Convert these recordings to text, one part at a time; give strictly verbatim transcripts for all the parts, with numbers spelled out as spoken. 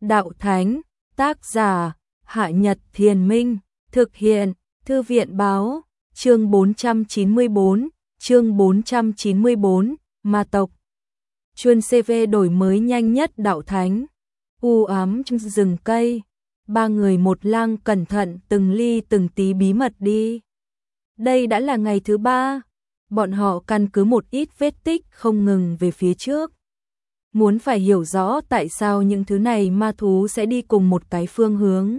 Đạo Thánh, tác giả, Hạ Nhật Thiền Minh, thực hiện, Thư viện Báo, chương bốn trăm chín mươi bốn, chương bốn trăm chín mươi bốn, Ma tộc. Chuyên xê vê đổi mới nhanh nhất Đạo Thánh. U ám trong rừng cây, ba người một lang cẩn thận từng ly từng tí bí mật đi. Đây đã là ngày thứ ba, bọn họ căn cứ một ít vết tích không ngừng về phía trước. Muốn phải hiểu rõ tại sao những thứ này ma thú sẽ đi cùng một cái phương hướng.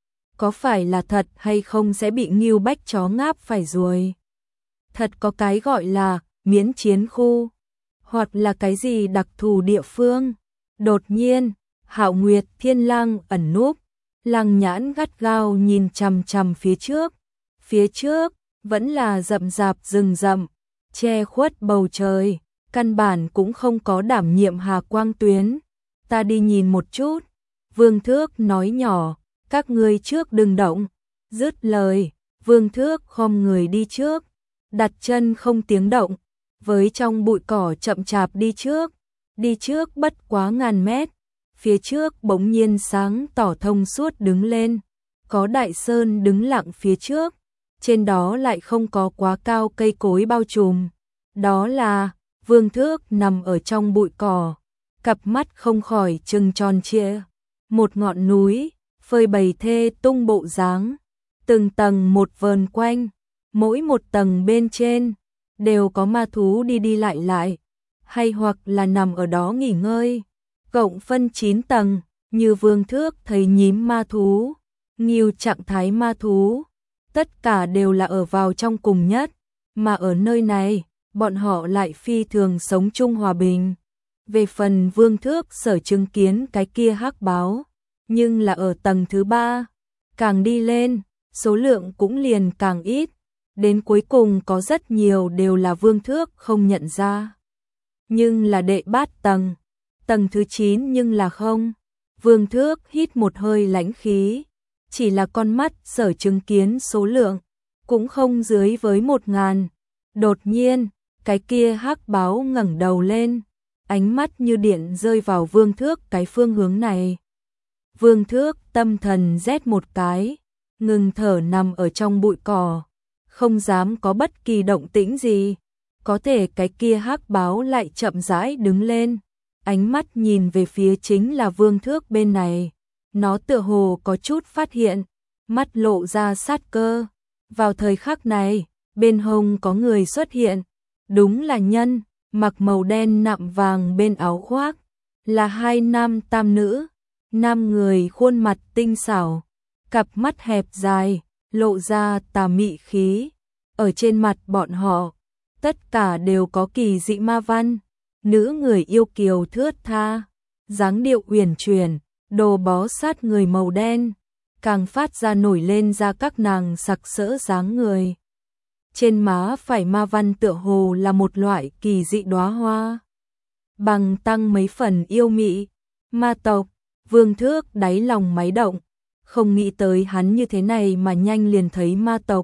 Có phải là thật hay không sẽ bị Ngưu Bách chó ngáp phải ruồi. Thật có cái gọi là miễn chiến khu, hoặc là cái gì đặc thù địa phương. Đột nhiên, Hạo Nguyệt Thiên Lang ẩn núp, Lăng Nhãn gắt gao nhìn chằm chằm phía trước. Phía trước vẫn là rậm rạp rừng rậm, che khuất bầu trời, căn bản cũng không có đảm nhiệm hà quang tuyến. Ta đi nhìn một chút, Vương Thước nói nhỏ, các ngươi trước đừng động. Dứt lời, Vương Thước khom người đi trước, đặt chân không tiếng động, với trong bụi cỏ chậm chạp đi trước. Đi trước bất quá ngàn mét, phía trước bỗng nhiên sáng tỏ thông suốt đứng lên, có đại sơn đứng lặng phía trước, trên đó lại không có quá cao cây cối bao trùm. Đó là Vương Thước nằm ở trong bụi cỏ, cặp mắt không khỏi trừng tròn trịa. Một ngọn núi, phơi bày thê tung bộ dáng, từng tầng một vờn quanh, mỗi một tầng bên trên đều có ma thú đi đi lại lại, hay hoặc là nằm ở đó nghỉ ngơi. Cộng phân chín tầng, như Vương Thước thấy nhím ma thú, Ngưu trạng thái ma thú, tất cả đều là ở vào trong cùng nhất, mà ở nơi này, bọn họ lại phi thường sống chung hòa bình. Về phần Vương Thước sở chứng kiến cái kia hắc báo, nhưng là ở tầng thứ ba, càng đi lên, số lượng cũng liền càng ít, đến cuối cùng có rất nhiều đều là Vương Thước không nhận ra. Nhưng là đệ bát tầng, tầng thứ chín nhưng là không. Vương Thước hít một hơi lãnh khí, chỉ là con mắt sở chứng kiến số lượng, cũng không dưới với một ngàn. Đột nhiên, cái kia hắc báo ngẩng đầu lên, ánh mắt như điện rơi vào Vương Thước cái phương hướng này. Vương Thước tâm thần rét một cái, ngừng thở nằm ở trong bụi cỏ, không dám có bất kỳ động tĩnh gì. Có thể cái kia hắc báo lại chậm rãi đứng lên, ánh mắt nhìn về phía chính là Vương Thước bên này. Nó tựa hồ có chút phát hiện, mắt lộ ra sát cơ. Vào thời khắc này, bên hông có người xuất hiện, đúng là nhân, mặc màu đen nạm vàng bên áo khoác, là hai nam tam nữ. Nam người khuôn mặt tinh xảo, cặp mắt hẹp dài, lộ ra tà mị khí. Ở trên mặt bọn họ, tất cả đều có kỳ dị ma văn. Nữ người yêu kiều thướt tha, dáng điệu uyển chuyển, đồ bó sát người màu đen, càng phát ra nổi lên ra các nàng sặc sỡ dáng người. Trên má phải ma văn tựa hồ là một loại kỳ dị đóa hoa, bằng tăng mấy phần yêu mị. Ma tộc. Vương Thước đáy lòng máy động, không nghĩ tới hắn như thế này mà nhanh liền thấy ma tộc.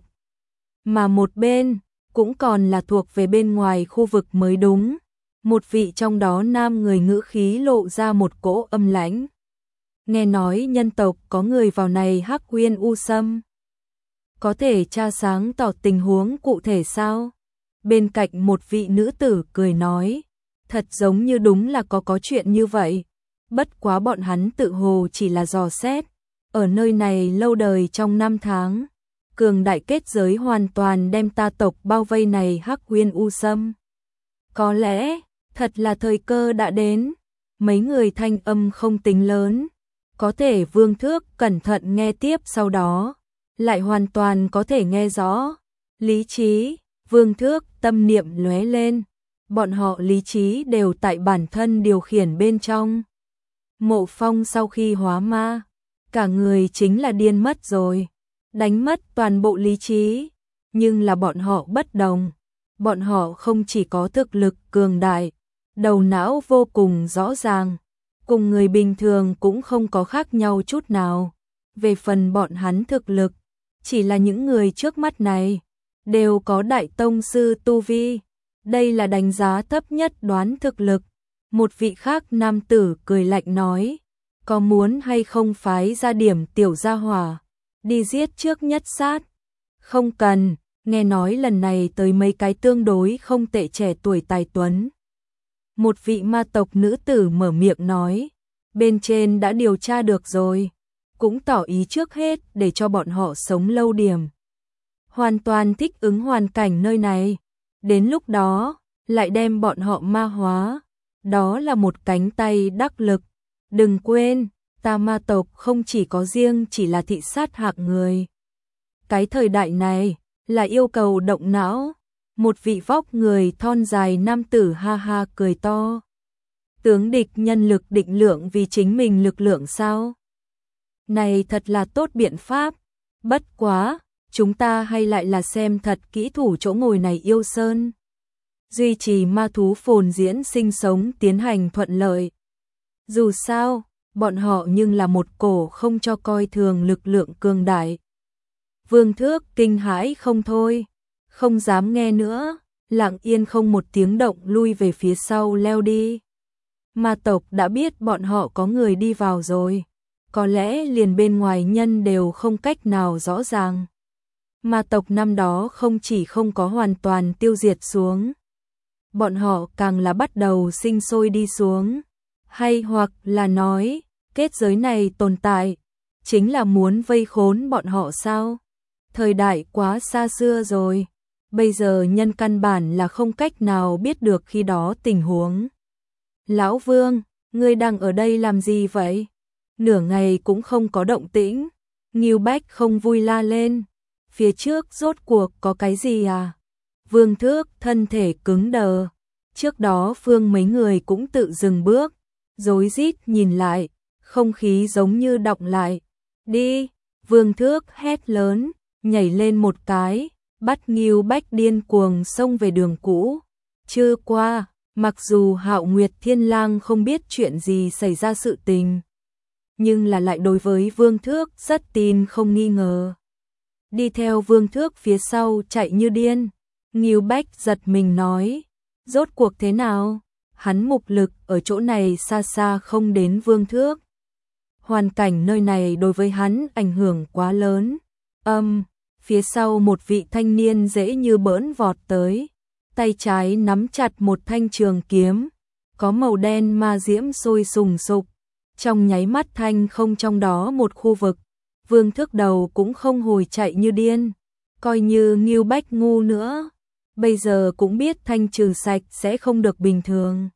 Mà một bên, cũng còn là thuộc về bên ngoài khu vực mới đúng. Một vị trong đó nam người ngữ khí lộ ra một cỗ âm lãnh. Nghe nói nhân tộc có người vào này Hắc Uyên U Sâm. Có thể tra sáng tỏ tình huống cụ thể sao? Bên cạnh một vị nữ tử cười nói, thật giống như đúng là có có chuyện như vậy. Bất quá bọn hắn tự hồ chỉ là dò xét, ở nơi này lâu đời trong năm tháng, cường đại kết giới hoàn toàn đem ta tộc bao vây này Hắc Uyên U Sâm. Có lẽ, thật là thời cơ đã đến. Mấy người thanh âm không tính lớn, có thể Vương Thước cẩn thận nghe tiếp sau đó, lại hoàn toàn có thể nghe rõ. Lý trí, Vương Thước tâm niệm lóe lên, bọn họ lý trí đều tại bản thân điều khiển bên trong. Mộ Phong sau khi hóa ma, cả người chính là điên mất rồi, đánh mất toàn bộ lý trí. Nhưng là bọn họ bất đồng, bọn họ không chỉ có thực lực cường đại, đầu não vô cùng rõ ràng, cùng người bình thường cũng không có khác nhau chút nào. Về phần bọn hắn thực lực, chỉ là những người trước mắt này đều có đại tông sư tu vi, đây là đánh giá thấp nhất đoán thực lực. Một vị khác nam tử cười lạnh nói, có muốn hay không phái ra điểm tiểu gia hỏa, đi giết trước nhất sát? Không cần, nghe nói lần này tới mấy cái tương đối không tệ trẻ tuổi tài tuấn. Một vị ma tộc nữ tử mở miệng nói, bên trên đã điều tra được rồi, cũng tỏ ý trước hết để cho bọn họ sống lâu điểm. Hoàn toàn thích ứng hoàn cảnh nơi này, đến lúc đó, lại đem bọn họ ma hóa, đó là một cánh tay đắc lực. Đừng quên, ta ma tộc không chỉ có riêng chỉ là thị sát hạng người. Cái thời đại này, là yêu cầu động não. Một vị vóc người thon dài nam tử ha ha cười to. Tướng địch nhân lực định lượng vì chính mình lực lượng sao? Này thật là tốt biện pháp. Bất quá, chúng ta hay lại là xem thật kỹ thủ chỗ ngồi này yêu sơn. Duy trì ma thú phồn diễn sinh sống tiến hành thuận lợi. Dù sao, bọn họ nhưng là một cổ không cho coi thường lực lượng cường đại. Vương Thước kinh hãi không thôi, không dám nghe nữa, lặng yên không một tiếng động lui về phía sau leo đi. Ma tộc đã biết bọn họ có người đi vào rồi, có lẽ liền bên ngoài nhân đều không cách nào rõ ràng. Ma tộc năm đó không chỉ không có hoàn toàn tiêu diệt xuống, bọn họ càng là bắt đầu sinh sôi đi xuống. Hay hoặc là nói, kết giới này tồn tại, chính là muốn vây khốn bọn họ sao? Thời đại quá xa xưa rồi, bây giờ nhân căn bản là không cách nào biết được khi đó tình huống. Lão Vương, ngươi đang ở đây làm gì vậy? Nửa ngày cũng không có động tĩnh. Ngưu Bách không vui la lên. Phía trước rốt cuộc có cái gì à? Vương Thước thân thể cứng đờ. Trước đó Phương mấy người cũng tự dừng bước, rối rít nhìn lại, không khí giống như đọng lại. Đi, Vương Thước hét lớn, nhảy lên một cái, bắt Ngưu Bách điên cuồng xông về đường cũ. Chưa qua, mặc dù Hạo Nguyệt Thiên Lang không biết chuyện gì xảy ra sự tình, nhưng là lại đối với Vương Thước rất tin không nghi ngờ. Đi theo Vương Thước phía sau chạy như điên. Ngưu Bách giật mình nói, rốt cuộc thế nào? Hắn mục lực ở chỗ này xa xa không đến Vương Thước. Hoàn cảnh nơi này đối với hắn ảnh hưởng quá lớn. Âm, phía sau một vị thanh niên dễ như bỡn vọt tới, tay trái nắm chặt một thanh trường kiếm, có màu đen ma diễm sôi sùng sục, trong nháy mắt thanh không trong đó một khu vực. Vương Thước đầu cũng không hồi chạy như điên, coi như Ngưu Bách ngu nữa, bây giờ cũng biết thanh trừ sạch sẽ không được bình thường.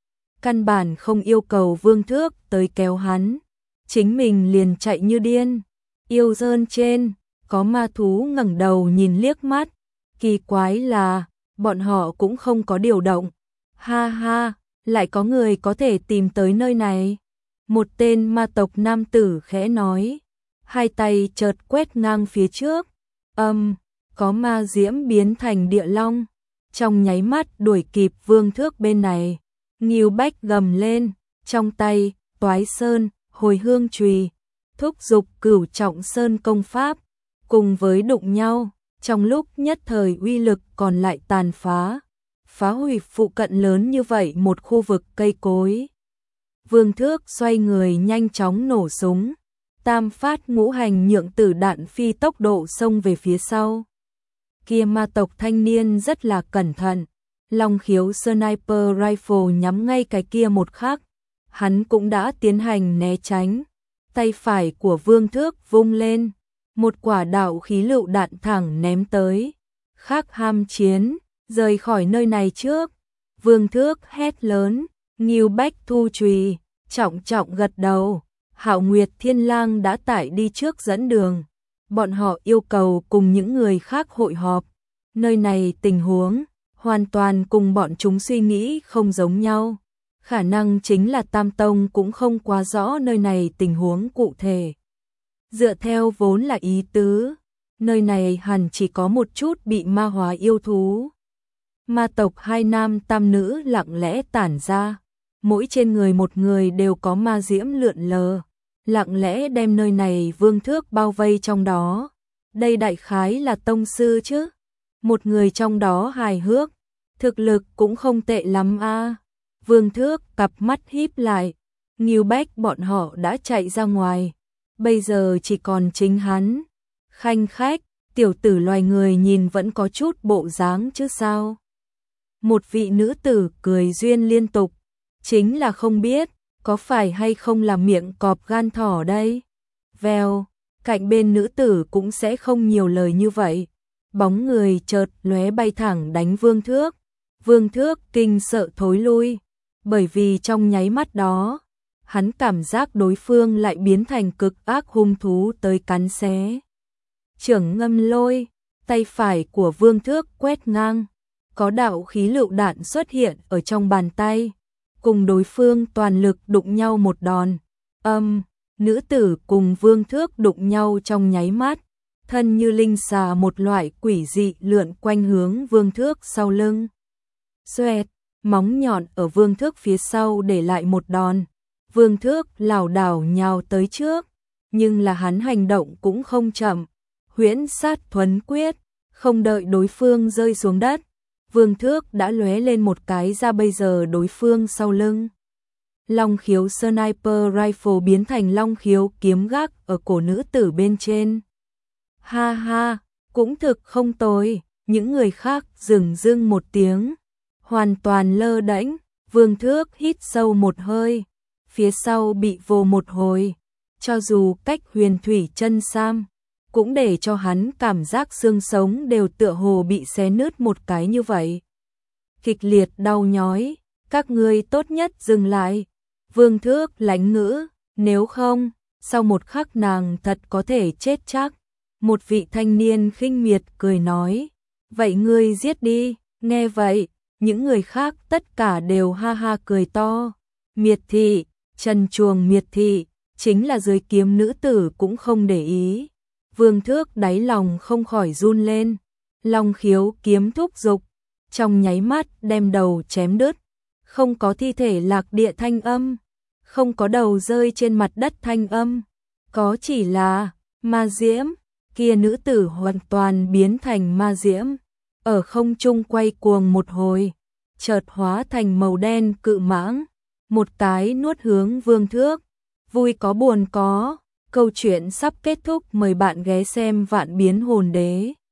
Căn bản không yêu cầu Vương Thước tới kéo hắn, chính mình liền chạy như điên. Yêu sơn trên, có ma thú ngẩng đầu nhìn liếc mắt, kỳ quái là, bọn họ cũng không có điều động. Ha ha, lại có người có thể tìm tới nơi này. Một tên ma tộc nam tử khẽ nói, hai tay chợt quét ngang phía trước. Âm, um, có ma diễm biến thành địa long, trong nháy mắt đuổi kịp Vương Thước bên này. Ngưu Bách gầm lên, trong tay, Toái Sơn, Hồi Hương Chùy, thúc giục Cửu Trọng Sơn công pháp, cùng với đụng nhau, trong lúc nhất thời uy lực còn lại tàn phá, phá hủy phụ cận lớn như vậy một khu vực cây cối. Vương Thước xoay người nhanh chóng nổ súng, tam phát ngũ hành nhượng tử đạn phi tốc độ xông về phía sau. Kia ma tộc thanh niên rất là cẩn thận, long khiếu sniper rifle nhắm ngay cái kia một khắc, hắn cũng đã tiến hành né tránh. Tay phải của Vương Thước vung lên, một quả đạo khí lựu đạn thẳng ném tới. Khác ham chiến, rời khỏi nơi này trước. Vương Thước hét lớn, Ngưu Bách thu chùy, trọng trọng gật đầu. Hạo Nguyệt Thiên Lang đã tải đi trước dẫn đường. Bọn họ yêu cầu cùng những người khác hội họp. Nơi này tình huống hoàn toàn cùng bọn chúng suy nghĩ không giống nhau. Khả năng chính là Tam Tông cũng không quá rõ nơi này tình huống cụ thể. Dựa theo vốn là ý tứ, nơi này hẳn chỉ có một chút bị ma hóa yêu thú. Ma tộc hai nam tam nữ lặng lẽ tản ra, mỗi trên người một người đều có ma diễm lượn lờ, lặng lẽ đem nơi này Vương Thước bao vây trong đó. Đây đại khái là tông sư chứ? Một người trong đó hài hước, thực lực cũng không tệ lắm a. À. Vương Thước cặp mắt híp lại, Ngưu Bách bọn họ đã chạy ra ngoài, bây giờ chỉ còn chính hắn. Khanh khách, tiểu tử loài người nhìn vẫn có chút bộ dáng chứ sao. Một vị nữ tử cười duyên liên tục, chính là không biết, có phải hay không là miệng cọp gan thỏ đây. Vèo, cạnh bên nữ tử cũng sẽ không nhiều lời như vậy. Bóng người chợt lóe bay thẳng đánh Vương Thước. Vương Thước kinh sợ thối lui, bởi vì trong nháy mắt đó, hắn cảm giác đối phương lại biến thành cực ác hung thú tới cắn xé. Chưởng ngâm lôi, tay phải của Vương Thước quét ngang, có đạo khí lựu đạn xuất hiện ở trong bàn tay, cùng đối phương toàn lực đụng nhau một đòn. Âm, nữ tử cùng Vương Thước đụng nhau trong nháy mắt, thân như linh xà một loại quỷ dị lượn quanh hướng Vương Thước sau lưng. Xoẹt, móng nhọn ở Vương Thước phía sau để lại một đòn. Vương Thước lảo đảo nhào tới trước, nhưng là hắn hành động cũng không chậm. Huyễn sát thuấn quyết, không đợi đối phương rơi xuống đất, Vương Thước đã lóe lên một cái ra bây giờ đối phương sau lưng. Long khiếu sniper rifle biến thành long khiếu kiếm gác ở cổ nữ tử bên trên. Ha ha, cũng thực không tồi, những người khác dừng dưng một tiếng, hoàn toàn lơ đễnh. Vương Thước hít sâu một hơi, phía sau bị vồ một hồi, cho dù cách huyền thủy chân sam, cũng để cho hắn cảm giác xương sống đều tựa hồ bị xé nứt một cái như vậy. Kịch liệt đau nhói, các ngươi tốt nhất dừng lại. Vương Thước lãnh ngữ, nếu không, sau một khắc nàng thật có thể chết chắc. Một vị thanh niên khinh miệt cười nói, vậy ngươi giết đi. Nghe vậy, những người khác tất cả đều ha ha cười to. Miệt thị, trần chuồng miệt thị, chính là dưới kiếm nữ tử cũng không để ý. Vương Thước đáy lòng không khỏi run lên, long khiếu kiếm thúc dục, trong nháy mắt đem đầu chém đứt, không có thi thể lạc địa thanh âm, không có đầu rơi trên mặt đất thanh âm, có chỉ là ma diễm, kia nữ tử hoàn toàn biến thành ma diễm, ở không trung quay cuồng một hồi, chợt hóa thành màu đen cự mãng, một cái nuốt hướng Vương Thước. Vui có buồn có. Câu chuyện sắp kết thúc, mời bạn ghé xem Vạn Biến Hồn Đế.